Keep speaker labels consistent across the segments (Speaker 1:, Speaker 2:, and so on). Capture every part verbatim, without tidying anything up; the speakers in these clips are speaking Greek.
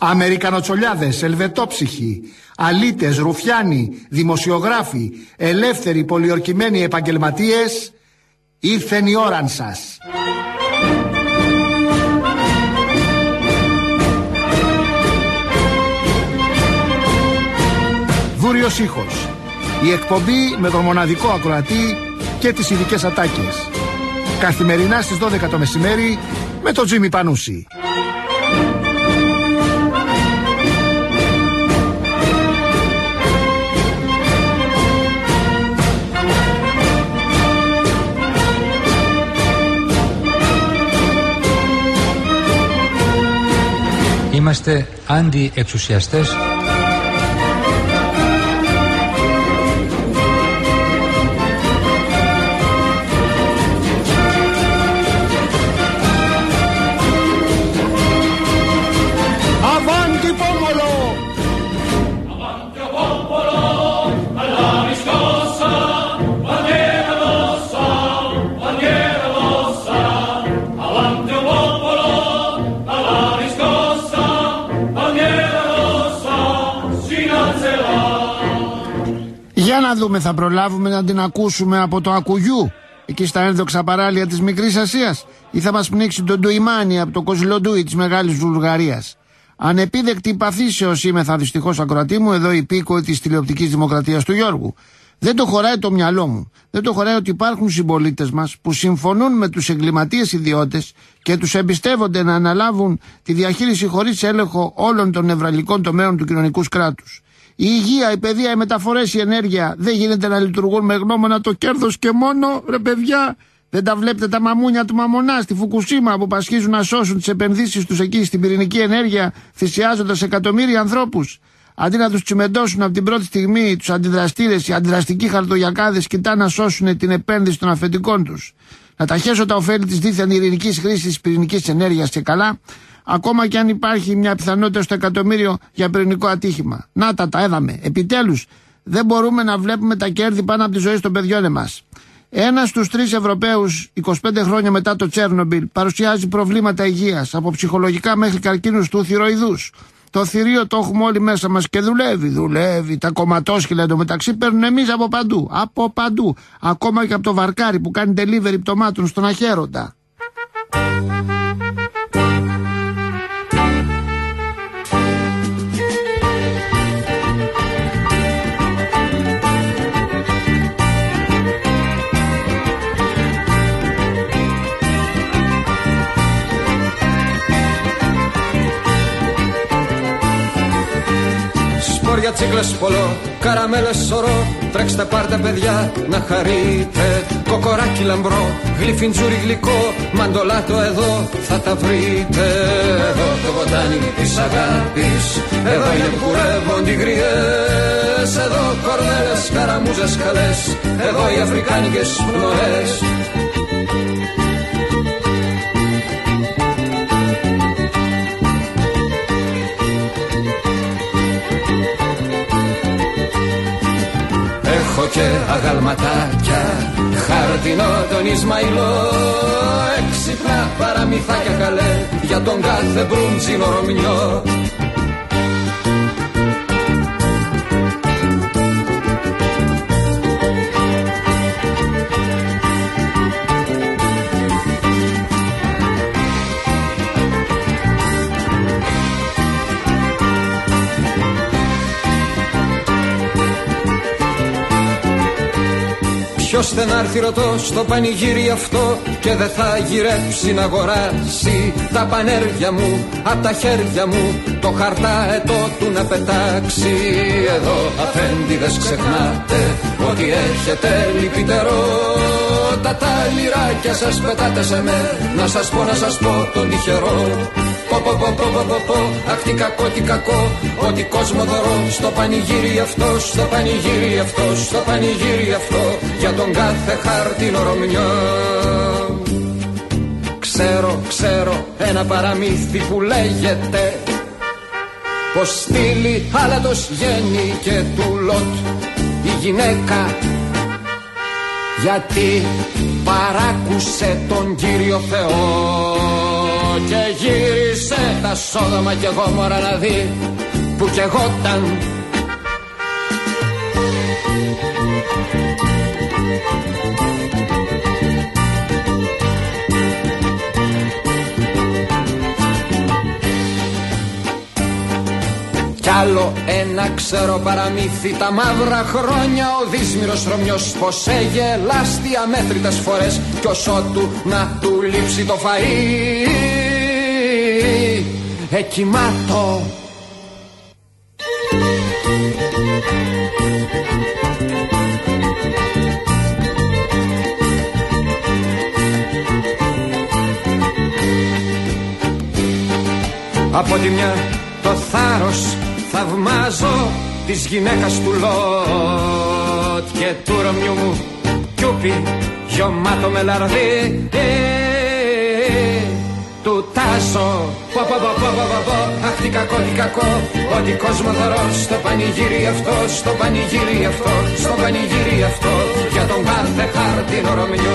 Speaker 1: Αμερικανοτσολιάδες, ελβετόψυχοι, αλήτες, ρουφιάνοι, δημοσιογράφοι, ελεύθεροι πολιορκημένοι επαγγελματίες, ήρθεν η ώραν σας. Βούριος ήχος. Η εκπομπή με τον μοναδικό ακροατή και τις ειδικές ατάκες. Καθημερινά στις δώδεκα το μεσημέρι με τον Τζίμι Πανούση.
Speaker 2: Είμαστε αντιεξουσιαστές.
Speaker 1: Για να δούμε, θα προλάβουμε να την ακούσουμε από το Ακουγιού, εκεί στα ένδοξα παράλια της Μικρής Ασίας, ή θα μας πνίξει τον Ντουιμάνι από το Κοζλοντούι της Μεγάλης Βουλγαρίας. Ανεπίδεκτη παθήσεως είμαι, θα δυστυχώς ακροατή μου, εδώ υπήκοοι της τηλεοπτικής δημοκρατίας του Γιώργου. Δεν το χωράει το μυαλό μου. Δεν το χωράει ότι υπάρχουν συμπολίτες μας που συμφωνούν με τους εγκληματίες ιδιώτες και τους εμπιστεύονται να αναλάβουν τη διαχείριση χωρίς έλεγχο όλων των νευραλικών τομέων του κοινωνικού κράτους. Η υγεία, η παιδεία, οι μεταφορές, η ενέργεια δεν γίνεται να λειτουργούν με γνώμονα το κέρδος και μόνο, ρε παιδιά. Δεν τα βλέπετε τα μαμούνια του Μαμονά στη Φουκουσίμα που πασχίζουν να σώσουν τις επενδύσεις τους εκεί στην πυρηνική ενέργεια, θυσιάζοντας εκατομμύρια ανθρώπους. Αντί να τους τσιμεντώσουν από την πρώτη στιγμή, τους αντιδραστήρες, οι αντιδραστικοί χαρτογιακάδες κοιτάνε να σώσουν την επένδυση των αφεντικών τους. Να τα χέσω τα ωφέλη της δίθεν ειρηνικής χρήσης της πυρηνικής ενέργειας και καλά, ακόμα και αν υπάρχει μια πιθανότητα στο εκατομμύριο για πυρηνικό ατύχημα. Να τα, τα έδαμε. Επιτέλους, δεν μπορούμε να βλέπουμε τα κέρδη πάνω από τη ζωή των παιδιών εμάς. Ένας στους τρεις Ευρωπαίους, είκοσι πέντε χρόνια μετά το Τσέρνομπιλ, παρουσιάζει προβλήματα υγείας, από ψυχολογικά μέχρι καρκίνους του θηροειδούς. Το θηρίο το έχουμε όλοι μέσα μας και δουλεύει, δουλεύει. Τα κομματόσχυλα εντωμεταξύ παίρνουν εμείς από παντού. Από παντού. Ακόμα και από το βαρκάρι που κάνει delivery πτωμάτων στον Αχέροντα.
Speaker 3: Για τσίκλες πολλό, καραμέλες σωρό. Τρέξτε πάρτε παιδιά να χαρείτε. Κοκοράκι λαμπρό, γλυφιντζούρι γλυκό. Μαντολάτο εδώ θα τα βρείτε. Εδώ το ποτάνι της αγάπης. Εδώ είναι που κουρεύονται οι γριές. Εδώ κορδέλες, καραμούζες καλές. Εδώ οι αφρικάνικες πνοές. Έχω και αγαλματάκια, χαρτινό τον Ισμαηλό. Έξυπνα παραμυθάκια καλέ, για τον κάθε μπρούντζινο Ρωμιό. Ποιος δεν άρθει ρωτώ στο πανηγύρι αυτό και δεν θα γυρέψει να αγοράσει τα πανέρια μου απ' τα χέρια μου, το χαρταετό του να πετάξει. Εδώ αφέντιδες ξεχνάτε ότι έχετε λυπητερό. Τα τα λιράκια σας πετάτε σε με, να σας πω να σας πω τον τυχερό. Πω πω πω πω πω πω, αχ τι κακό τι κακό, ότι κόσμο δωρώ στο πανηγύρι αυτό, στο πανηγύρι αυτό, στο πανηγύρι αυτό, για τον κάθε χάρτινο Ρωμιό. Ξέρω, ξέρω ένα παραμύθι που λέγεται πως στείλει άλατος γέννη και του Λότ η γυναίκα, γιατί παράκουσε τον Κύριο Θεό και γύρισε Ρίξε τα Σόδομα κι εγώ μωρά να δει που κι εγώταν. Κι άλλο ένα ξέρω παραμύθι, τα μαύρα χρόνια ο δύσμυρος Ρωμιός πως έγελάστη αμέτρητες φορές κι όσο του να του λείψει το φαΐ εκοιμάτω. Από τη μια το θάρρος θαυμάζω της γυναίκας του Λότ και του Ρωμιού μου κιούπι γιωμάτο με λαρδί ε, του τάζω πω πω πω πω πω πω αχ τι κακό τι κακό ότι κόσμο θωρώ στο πανηγύρι αυτό, στο πανηγύρι αυτό, στο πανηγύρι αυτό για τον κάθε χάρτινο Ρωμιό.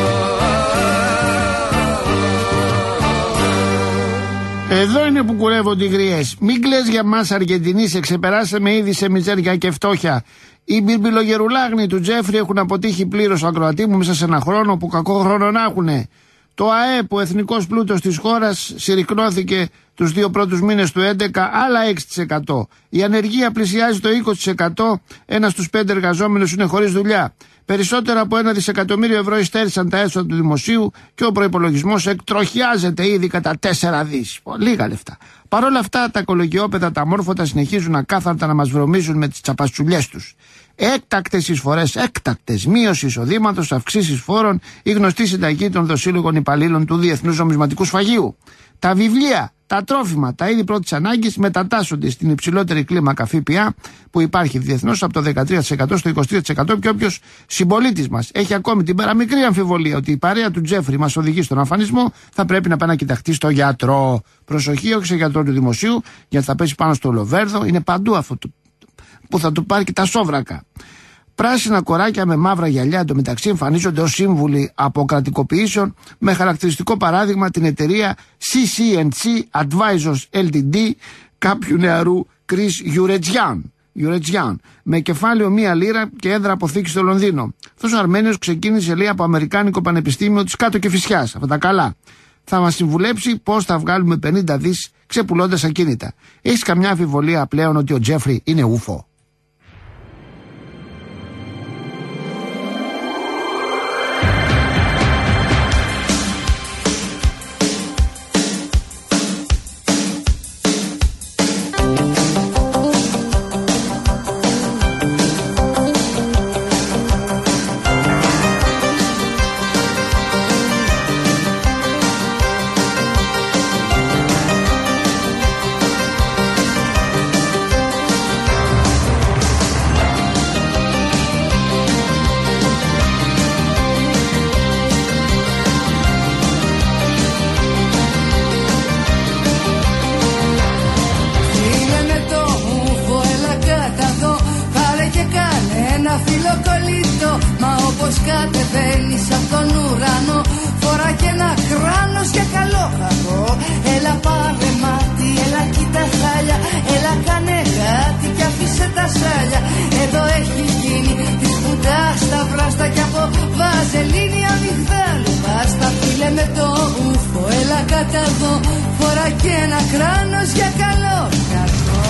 Speaker 1: Εδώ είναι που κουρεύονται οι γριές. Μην κλαις για μας Αργεντινή, σε ξεπεράσαμε ήδη σε μιζέρια και φτώχεια. Οι μπιρμπιλογερουλάγνοι του Τζέφρι έχουν αποτύχει πλήρως, ακροατή μου, μέσα σε ένα χρόνο που κακό χρόνο να έχουνε. Το ΑΕΠ, ο εθνικός πλούτος της χώρας, συρρικνώθηκε τους δύο πρώτους μήνες του έντεκα άλλα έξι τοις εκατό. Η ανεργία πλησιάζει το είκοσι τοις εκατό, ένας στους πέντε εργαζόμενους είναι χωρίς δουλειά. Περισσότερα από ένα δισεκατομμύριο ευρώ υστέρησαν τα έσοδα του δημοσίου και ο προϋπολογισμός εκτροχιάζεται ήδη κατά τέσσερα δις. Λίγα λεφτά. Παρ' όλα αυτά, τα κολοκυόπεδα, τα μόρφωτα συνεχίζουν ακάθαρτα να μας βρωμίζουν με τις τσαπαστσουλιές τους. Έκτακτες εισφορές, έκτακτες, μείωση εισοδήματος, αυξήσεις φόρων, η γνωστή συνταγή των δοσύλλογων υπαλλήλων του Διεθνούς Νομισματικού Σφαγείου. Τα βιβλία, τα τρόφιμα, τα είδη πρώτης ανάγκης μετατάσσονται στην υψηλότερη κλίμακα ΦΠΑ που υπάρχει διεθνώς από το δεκατρία τοις εκατό στο είκοσι τρία τοις εκατό και όποιος συμπολίτης μας έχει ακόμη την παραμικρή αμφιβολία ότι η παρέα του Τζέφρι μας οδηγεί στον αφανισμό, θα πρέπει να πάει να κοιταχτεί στο γιατρό. Προσοχή, όχι σε γιατρό του δημοσίου, γιατί θα πέσει πάνω στο λοβέρδο, είναι παντού αυτό που θα του πάρει και τα σόβρακα. Πράσινα κοράκια με μαύρα γυαλιά εντωμεταξύ εμφανίζονται ως σύμβουλοι αποκρατικοποιήσεων, με χαρακτηριστικό παράδειγμα την εταιρεία σι σι εντ σι Advisors ελ τι ντι κάποιου νεαρού Chris Γιουρετζιάν, Γιουρετζιάν, με κεφάλαιο μία λίρα και έδρα αποθήκη στο Λονδίνο. Αυτός ο Αρμένιος ξεκίνησε, λέει, από Αμερικάνικο Πανεπιστήμιο της Κάτω και Φυσιάς, αυτά τα καλά. Θα μας συμβουλέψει πώς θα βγάλουμε πενήντα δις ξεπουλώντας ακίνητα. Έχεις καμιά αμφιβολία πλέον ότι ο Τζέφρι είναι ούφο?
Speaker 4: Κατεβαίνεις από τον ουρανό, φορά και ένα κράνος για καλό κακό. Έλα πάρε μάτι, έλα κοίτα χάλια, έλα κάνε κάτι κι αφήσε τα σάλια. Εδώ έχει γίνει της κουντάς τα βράστα κι από βαζελίνη αμυγδάλου πάστα. Φίλε με το ούφο, έλα κατά εδώ, φορά και ένα κράνος για καλό κακό.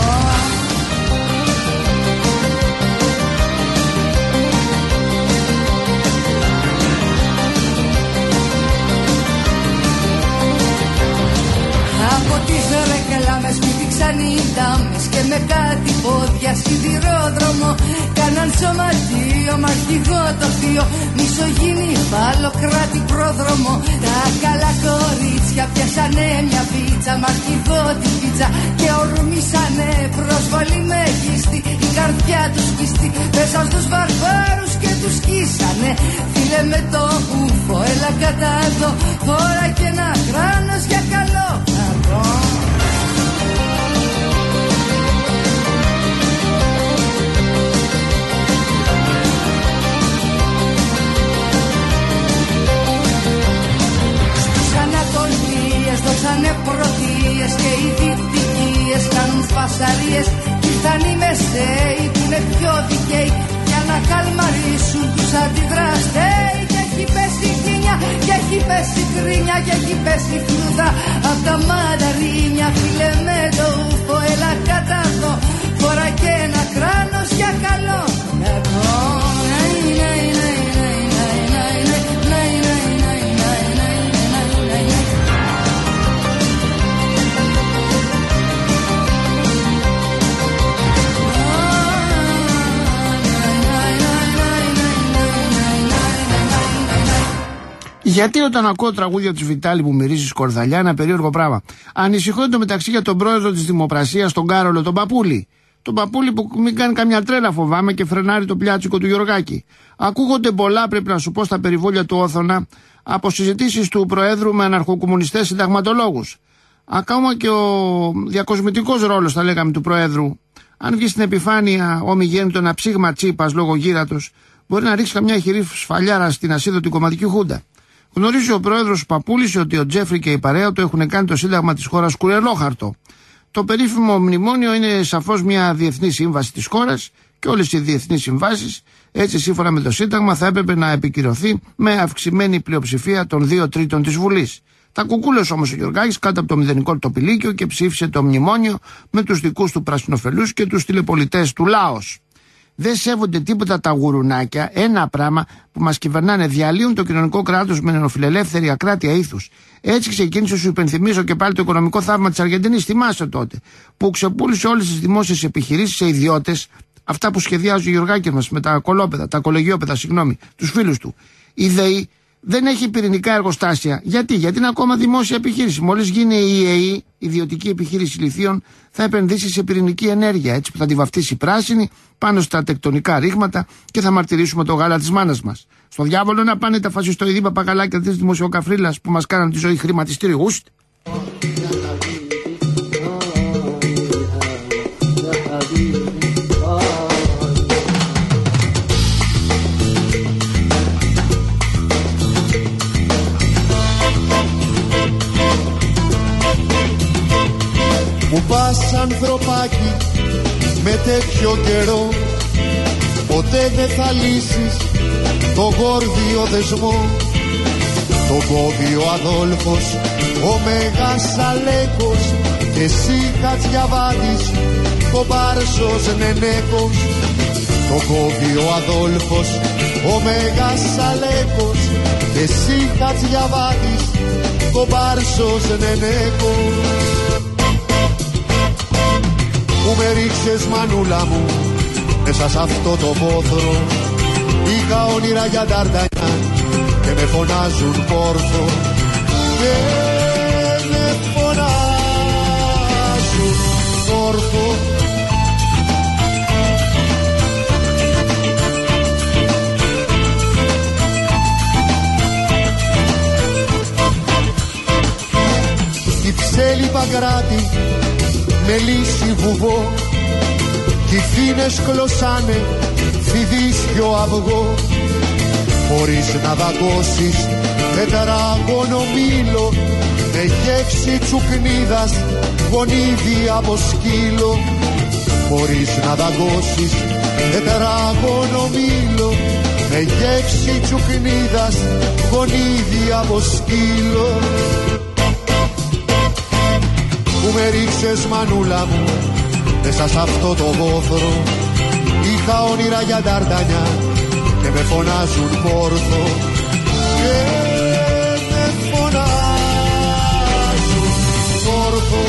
Speaker 4: Από τις ρεκλάμες πήδηξαν οι δάμες και με κάτι πόδια σιδηρόδρομο κάναν σωματείο μ' αρχηγό το θείο, μισογίνη κράτη πρόδρομο. Τα καλά κορίτσια πιάσανε μια πίτσα μ' αρχηγό τη πίτσα και ορμήσανε προσβολή μεγίστη. Η καρδιά τους πίστη πέσα στους βαρβάρους και τους σκίσανε. Φίλε με το ούφο, έλα κατά εδώ, φορά και ένα κράνος για καλό κακό. Στις Ανατολίες δώσανε πρωτείες φασαρίες. Κι ήρθαν οι μεσαίοι που είναι πιο δικαίοι για να καλμαρίσουν τους αντιδραστέοι. Και έχει πέσει γκίνια, και έχει πέσει κρίνια, και έχει πέσει φλούδα απ' τα μανταρίνια. Φίλε με το ούφο, έλα κατά εδώ, φορά και ένα κράνος για καλό κακό.
Speaker 1: Γιατί όταν ακούω τραγούδια του Βιτάλη που μυρίζει σκορδαλιά, ένα περίεργο πράγμα. Ανησυχώ εντωμεταξύ για τον πρόεδρο της Δημοπρασίας, τον Κάρολο, τον Παπούλη. Τον Παπούλη που μην κάνει καμιά τρέλα, φοβάμαι, και φρενάρει το πλιάτσικο του Γιωργάκη. Ακούγονται πολλά, πρέπει να σου πω, στα περιβόλια του Όθωνα από συζητήσεις του Προέδρου με αναρχοκομμουνιστές συνταγματολόγους. Ακόμα και ο διακοσμητικός ρόλος, θα λέγαμε, του Προέδρου, αν βγει στην επιφάνεια ομιγέννητο ένα ψήγμα Τσίπας λόγω γύρατος, μπορεί να ρίξει καμιά χειρή σφαλιάρα στην ασίδωτη κομματική χούντα. Γνωρίζει ο πρόεδρος Παπούλης ότι ο Τζέφρι και η παρέα του έχουν κάνει το σύνταγμα της χώρας κουρελόχαρτο. Το περίφημο μνημόνιο είναι σαφώς μια διεθνή σύμβαση της χώρας και όλες οι διεθνείς συμβάσεις, έτσι σύμφωνα με το Σύνταγμα, θα έπρεπε να επικυρωθεί με αυξημένη πλειοψηφία των δύο τρίτων της Βουλής. Τα κουκούλες όμως ο Γιωργάκης κάτω από το μηδενικό το πηλίκιο και ψήφισε το μνημόνιο με τους δικούς του πρασινοφελούς και τους τηλεπολιτές του Λάος. Δεν σέβονται τίποτα τα γουρουνάκια, ένα πράγμα που μας κυβερνάνε, διαλύουν το κοινωνικό κράτος με νεοφιλελεύθερη ακράτεια ήθους. Έτσι ξεκίνησε, σου υπενθυμίζω και πάλι, το οικονομικό θαύμα της Αργεντινής, θυμάσαι τότε, που ξεπούλησε όλες τις δημόσιες επιχειρήσεις σε ιδιώτες, αυτά που σχεδιάζει ο Γιωργάκης μας με τα κολόπεδα, τα κολογιόπεδα, συγγνώμη, τους φίλους του. Η ΔΕΗ δεν έχει πυρηνικά εργοστάσια. Γιατί? Γιατί είναι ακόμα δημόσια επιχείρηση. Μόλις γίνει η ΕΕ, ιδιωτική επιχείρηση λιθίων, θα επενδύσει σε πυρηνική ενέργεια, έτσι που θα τη βαφτίσει πράσινη πάνω στα τεκτονικά ρήγματα και θα μαρτυρήσουμε το γάλα της μάνας μας. Στο διάβολο να πάνε τα φασιστοειδή παπαγαλάκια της δημοσιοκαφρίλας που μας κάναν τη ζωή χρηματιστήριο γούστ.
Speaker 5: Που πας ανθρωπάκι με τέτοιο καιρό, ποτέ δεν θα λύσεις το γόρδιο δεσμό. Το κόβει ο Αδόλφος, ο Μέγας Αλέκος, και εσύ Χατζιαβάτης, ο Μπάρσος Νενέκος. Το κόβει ο Αδόλφος, ο Μέγας Αλέκος, και εσύ Χατζιαβάτης, ο Μπάρσος Νενέκος. Που με ρίξες μανούλα μου μέσα σ' αυτό το πόθρο, είχα όνειρα για Νταρντανιά και με φωνάζουν Πόρθο, και με φωνάζουν Πόρθο. Κυψέλη Παγκράτη με λύση βουβό, κι οι φίνες κλωσάνε φιδίσκιο αυγό. Χωρίς να δαγκώσεις τετράγωνο μήλο, με γεύση τσουκνίδας γονίδι από σκύλο. Χωρίς να δαγκώσεις τετράγωνο μήλο, με γεύση τσουκνίδας γονίδι από σκύλο. Που με ρίξες μανούλα μου μέσα σ' αυτό το βόθρο, είχα όνειρα για Νταρντανιά και με φωνάζουν Πόρθο, και με φωνάζουν Πόρθο.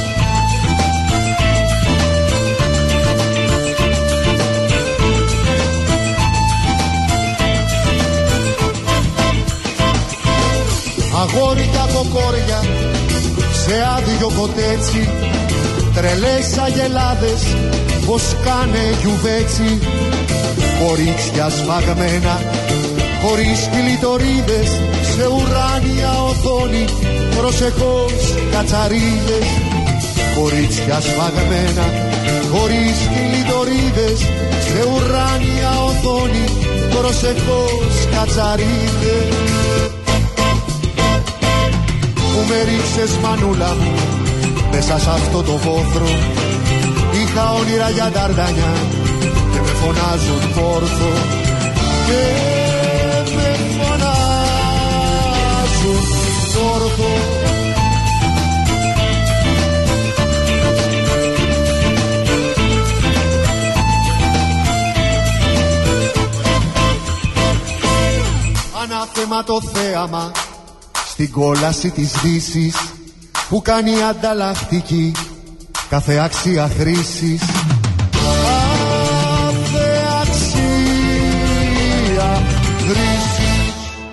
Speaker 5: Αγόρια κοκόρια σε άδειο κοτέτσι, τρελές αγελάδες πως κάνε γιουβέτσι. Κορίτσια σφαγμένα χωρίς κλειτορίδες, σε ουράνια οθόνη προσεχώς κατσαρίδες. Κορίτσια σφαγμένα χωρίς κλειτορίδες, σε ουράνια οθόνη προσεχώς κατσαρίδες. Που με ρίξες μανούλα μου μέσα σ' αυτό το βόθρο, όνειρα για νταρντανιά και με φωνάζουν Πόρθο και με φωνάζουν Πόρθο. Ανάθεμα το θέαμα στην κόλαση της Δύσης που κάνει ανταλλακτική κάθε αξία χρήσης. Κάθε αξία χρήσης.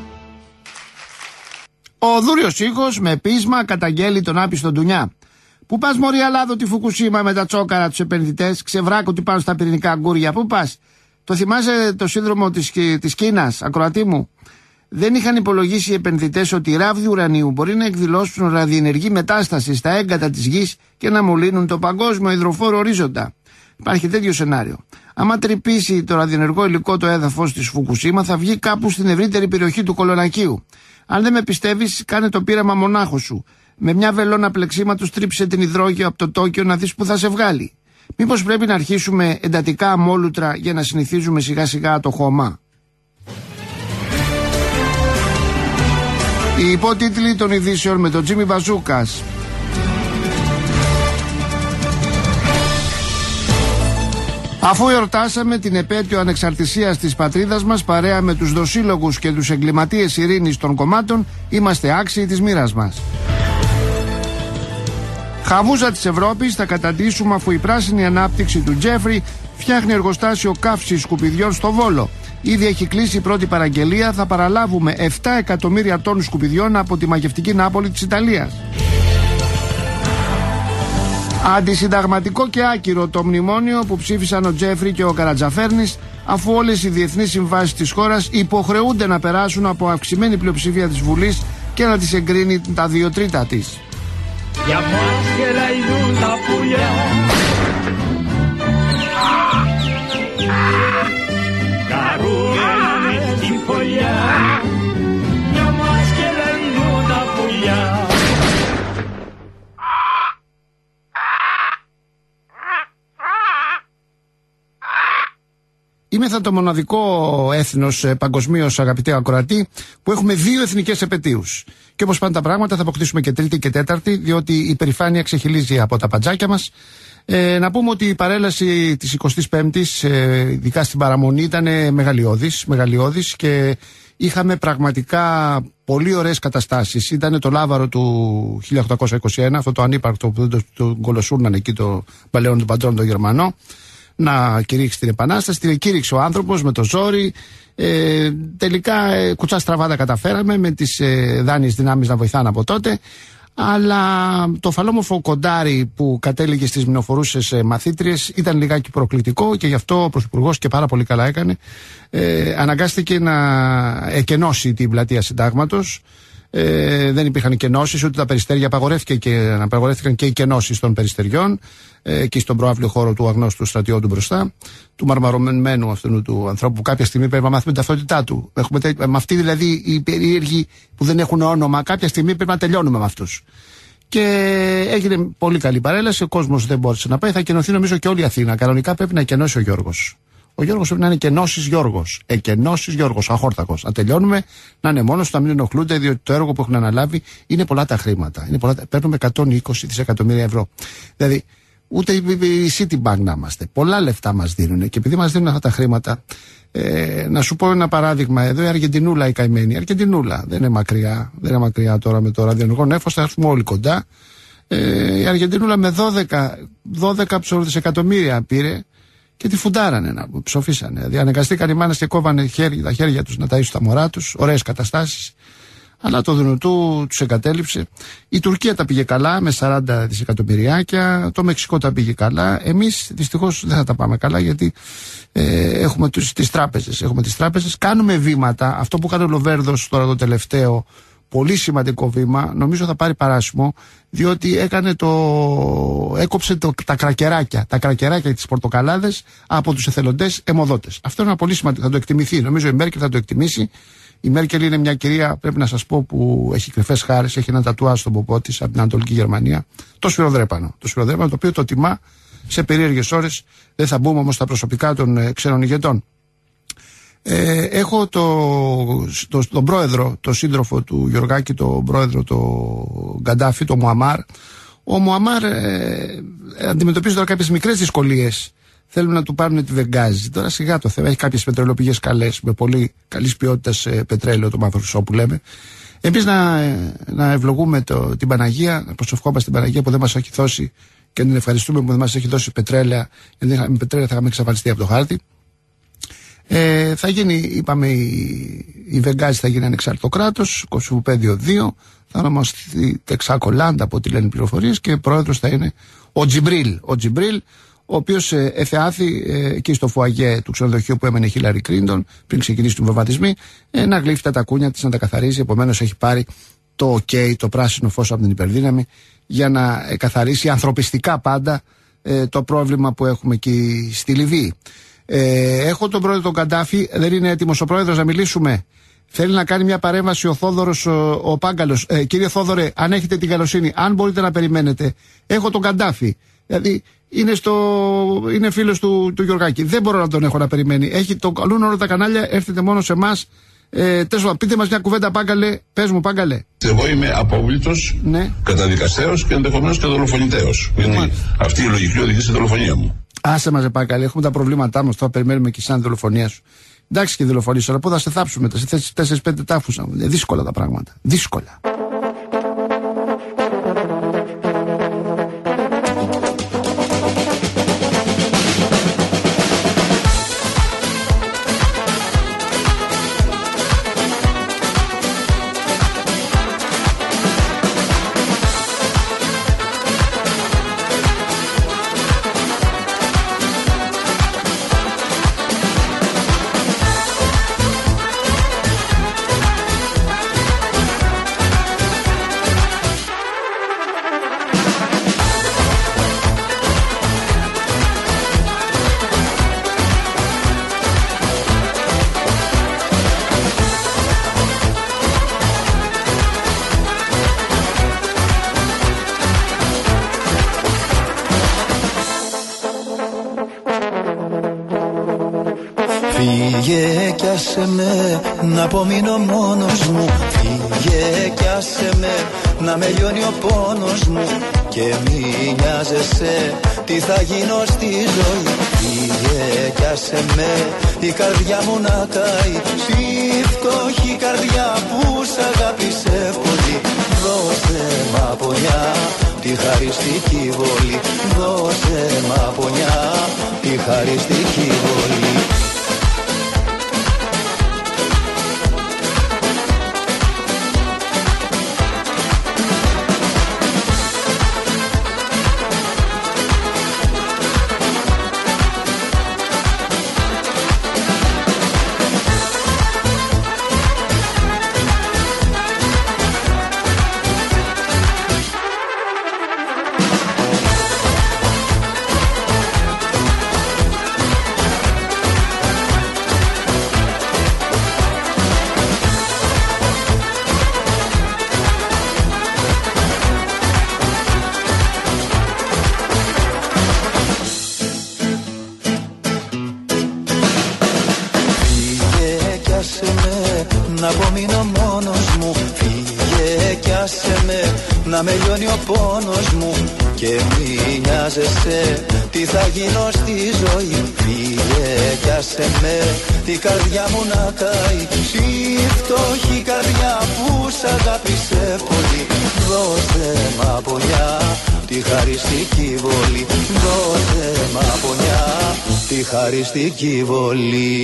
Speaker 1: Ο Δούριος Ήχος με πείσμα καταγγέλει τον άπιστο Ντουνιά. Πού πας μωρή Αλάδο τη Φουκουσίμα με τα τσόκαρα τους επενδυτές, ξεβράκωτη πάνω στα πυρηνικά αγκούρια. Πού πας? Το θυμάσαι το σύνδρομο της, της Κίνας, ακροατή μου? Δεν είχαν υπολογίσει οι επενδυτές ότι οι ράβδοι ουρανίου μπορεί να εκδηλώσουν ραδιενεργή μετάσταση στα έγκατα της γης και να μολύνουν το παγκόσμιο υδροφόρο ορίζοντα. Υπάρχει τέτοιο σενάριο. Άμα τρυπήσει το ραδιενεργό υλικό το έδαφος της Φουκουσίμα, θα βγει κάπου στην ευρύτερη περιοχή του Κολονακίου. Αν δεν με πιστεύεις, κάνε το πείραμα μονάχο σου. Με μια βελόνα πλεξίματος τρίψε την υδρόγειο από το Τόκιο να δεις που θα σε βγάλει. Μήπως πρέπει να αρχίσουμε εντατικά αμόλουτρα για να συνηθίζουμε σιγά σιγά το χώμα? Οι υπότιτλοι των ειδήσεων με τον Τζίμι Μπαζούκας. Αφού εορτάσαμε την επέτειο ανεξαρτησίας της πατρίδας μας παρέα με τους δοσύλλογους και τους εγκληματίες ειρήνης των κομμάτων, είμαστε άξιοι της μοίρας μας. Χαβούζα της Ευρώπης θα καταντήσουμε αφού η πράσινη ανάπτυξη του Τζέφρι φτιάχνει εργοστάσιο καύσης σκουπιδιών στο Βόλο. Ήδη έχει κλείσει η πρώτη παραγγελία, θα παραλάβουμε επτά εκατομμύρια τόνους σκουπιδιών από τη μαγευτική Νάπολη της Ιταλίας. Αντισυνταγματικό και άκυρο το μνημόνιο που ψήφισαν ο Τζέφρι και ο Καρατζαφέρνης, αφού όλες οι διεθνείς συμβάσεις της χώρας υποχρεούνται να περάσουν από αυξημένη πλειοψηφία της Βουλής και να τις εγκρίνει τα δύο τρίτα της. Είμεθα το μοναδικό έθνος ε, παγκοσμίως, αγαπητέ ακροατή, που έχουμε δύο εθνικές επετείους. Και όπως πάνε τα πράγματα, θα αποκτήσουμε και τρίτη και τέταρτη, διότι η περηφάνεια ξεχυλίζει από τα παντζάκια μας. Ε, να πούμε ότι η παρέλαση της εικοστής πέμπτης, ε, ειδικά στην παραμονή, ήταν μεγαλειώδης, μεγαλειώδης και είχαμε πραγματικά πολύ ωραίες καταστάσεις. Ήταν το Λάβαρο του χίλια οκτακόσια είκοσι ένα, αυτό το ανύπαρκτο που δεν το κολοσούρνανε εκεί το παλαιόν του πατρόν τον Γερμανό, να κηρύξει την Επανάσταση. Την κήρυξε ο άνθρωπος με το ζόρι. Ε, τελικά ε, κουτσά στραβάτα καταφέραμε με τις ε, δάνειες δυνάμεις να βοηθάνε από τότε. Αλλά το φαλόμορφο κοντάρι που κατέληγε στις μηνοφορούσες ε, μαθήτριες ήταν λιγάκι προκλητικό και γι' αυτό ο Πρωθυπουργός, και πάρα πολύ καλά έκανε, ε, αναγκάστηκε να εκενώσει την πλατεία Συντάγματος. Ε, δεν υπήρχαν κενώσεις, ούτε τα περιστέρια, απαγορεύτηκε και απαγορεύτηκαν και οι κενώσεις των περιστεριών ε, και στον προαύλιο χώρο του αγνώστου στρατιώτου μπροστά, του μαρμαρωμένου αυτού του ανθρώπου που κάποια στιγμή πρέπει να μάθουμε την ταυτότητά του. Έχουμε, με αυτοί δηλαδή οι περίεργοι που δεν έχουν όνομα, κάποια στιγμή πρέπει να τελειώνουμε με αυτούς. Και έγινε πολύ καλή παρέλαση, ο κόσμος δεν μπόρεσε να πάει, θα κενωθεί νομίζω και όλη η Αθήνα. Κανονικά πρέπει να κενώσει ο Γιώργος. Ο Γιώργος πρέπει να είναι κενώσεις Γιώργος. Εκενώσεις Γιώργος, αχόρτακος. Να τελειώνουμε, να είναι μόνος του, να μην ενοχλούνται, διότι το έργο που έχουν αναλάβει είναι πολλά τα χρήματα. Είναι πολλά, παίρνουμε εκατόν είκοσι δισεκατομμύρια ευρώ. Δηλαδή, ούτε η Citibank να είμαστε. Πολλά λεφτά μας δίνουν και επειδή μας δίνουν αυτά τα χρήματα, ε, να σου πω ένα παράδειγμα. Εδώ η Αργεντινούλα η καημένη. Η Αργεντινούλα δεν είναι μακριά, δεν είναι μακριά τώρα με το ραδιενεργό νέφος, θα έρθουμε όλοι κοντά. Ε, η Αργεντινούλα με δώδεκα, δώδεκα δισεκατομμύρια πήρε. Και τη φουντάρανε, να ψοφίσανε. Δηλαδή, αναγκαστήκαν οι μάνες και κόβανε χέρια, τα χέρια τους να ταΐσουν τα μωρά τους. Ωραίες καταστάσεις. Αλλά το Δουνουτού τους εγκατέλειψε. Η Τουρκία τα πήγε καλά με σαράντα δισεκατομμυριάκια. Το Μεξικό τα πήγε καλά. Εμείς δυστυχώς δεν θα τα πάμε καλά, γιατί ε, έχουμε τους, τις τράπεζες. Έχουμε τις τράπεζες. Κάνουμε βήματα. Αυτό που κάνει ο Λοβέρδος τώρα το τελευταίο, πολύ σημαντικό βήμα, νομίζω θα πάρει παράσημο, διότι έκανε το... έκοψε το... τα κρακεράκια, τα κρακεράκια της πορτοκαλάδες από τους εθελοντές αιμοδότες. Αυτό είναι ένα πολύ σημαντικό, θα το εκτιμηθεί. Νομίζω η Μέρκελ θα το εκτιμήσει. Η Μέρκελ είναι μια κυρία, πρέπει να σας πω, που έχει κρυφές χάρες, έχει ένα τατουάζ στον ποπό της από την Ανατολική Γερμανία. Το σφυροδρέπανο. Το σφυροδρέπανο το οποίο το τιμά σε περίεργες ώρες. Δεν θα μπούμε όμως στα προσωπικά των ε, ξένων ηγετών. Ε, έχω το, το, τον πρόεδρο, τον σύντροφο του Γιωργάκη, τον πρόεδρο του Γκαντάφη, τον Μουαμάρ. Ο Μουαμάρ ε, αντιμετωπίζει τώρα κάποιες μικρές δυσκολίες. Θέλουν να του πάρουν τη Βενγκάζη. Τώρα σιγά το θέμα. Έχει κάποιες πετρελαιοπηγές καλές, με πολύ καλής ποιότητας ε, πετρέλαιο, το μαύρο χρυσό που λέμε. Εμείς να, ε, να ευλογούμε το, την Παναγία, να προσευχόμαστε την Παναγία που δεν μας έχει δώσει και να την ευχαριστούμε που δεν μας έχει δώσει πετρέλαια. Γιατί με πετρέλαια θα είχαμε εξαφανιστεί από το χάρτη. Ε, θα γίνει, είπαμε, η, η Βενγκάζη θα γίνει ανεξάρτητο κράτος, Κωσυφοπαίδιο δύο, θα ονομαστεί Τεξάκο-Λάντα από ό,τι λένε οι πληροφορίες, και πρόεδρος θα είναι ο Τζιμπρίλ. Ο Τζιμπρίλ, ο οποίος ε, εθεάθη ε, εκεί στο φουαγέ του ξενοδοχείου που έμενε η Χίλαρη Κλίντον πριν ξεκινήσει του βομβαρδισμοί, ε, να γλύφει τα τακούνια της, να τα καθαρίζει. Επομένως έχει πάρει το OK, το πράσινο φως από την υπερδύναμη, για να ε, καθαρίσει ανθρωπιστικά πάντα ε, το πρόβλημα που έχουμε εκεί στη Λιβύη. Ε, έχω τον πρόεδρο τον Γκαντάφη, δεν είναι έτοιμος ο πρόεδρος να μιλήσουμε. Θέλει να κάνει μια παρέμβαση ο Θόδωρος ο, ο Πάγκαλος. Ε, κύριε Θόδωρε, αν έχετε την καλοσύνη, αν μπορείτε να περιμένετε, έχω τον Γκαντάφη. Δηλαδή είναι, στο, είναι φίλος του, του Γιωργάκη. Δεν μπορώ να τον έχω να περιμένει. Έχει, το καλούν όλα τα κανάλια, έρθετε μόνο σε εμάς. Ε, τέσσερα, πείτε μας μια κουβέντα, Πάγκαλε. Πες μου, Πάγκαλε.
Speaker 6: Εγώ είμαι απόβλητος, ναι, καταδικαστέος και ενδεχομένως και δολοφονητέος. Είναι αυτή η λογική οδηγεί στη δολοφονία μου.
Speaker 1: Άσε μας, Πάγκαλε. Έχουμε τα προβλήματά μας. Τώρα περιμένουμε και σαν δολοφονία σου. Εντάξει και δολοφονήσω, αλλά πού θα σε θάψουμε, σε τέσσερις πέντε τάφους. Δύσκολα τα πράγματα. Δύσκολα.
Speaker 7: Φύγε κι άσε με να απομείνω μόνος μου. Φύγε κι άσε με να με λιώνει ο πόνος μου. Και μη νοιάζεσαι τι θα γίνω στη ζωή. Φύγε κι άσε με η καρδιά μου να καεί. Στη φτωχή καρδιά που σ' αγάπησε πολύ. Δώσε μ' απονιά τη χαριστική βολή. Δώσε μ' απονιά τη χαριστική βολή. Να απομείνω μόνος μου. Φύγε κι άσε με να με λιώνει ο πόνος μου. Και μη νοιάζεσαι τι θα γίνω στη ζωή. Φύγε κι άσε με η καρδιά μου να καεί. Στη φτωχή καρδιά που σ' αγάπησε πολύ. Δώσε μ' απονιά τη χαριστική βολή. Δώσε μ' απονιά τη χαριστική βολή.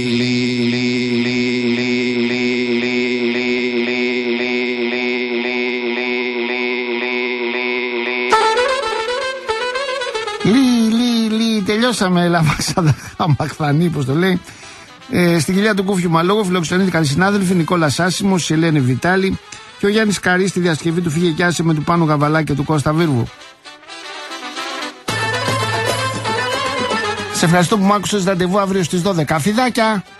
Speaker 1: Τελειώσαμε, Λαμαξάντα Αμαχθανή, πώς το λέει. Ε, στην κοιλιά του Κούφιου Μαλόγου φιλοξενείται καλοί συνάδελφοι, Νικόλας Άσιμος, η Ελένη Βιτάλη και ο Γιάννης Καρής στη διασκευή του Φύγε κι άσε με του Πάνου Γαβαλά και του Κώστα Βίρβου. Σε ευχαριστώ που μ' άκουσες. Ραντεβού αύριο στις δώδεκα. Φιδάκια!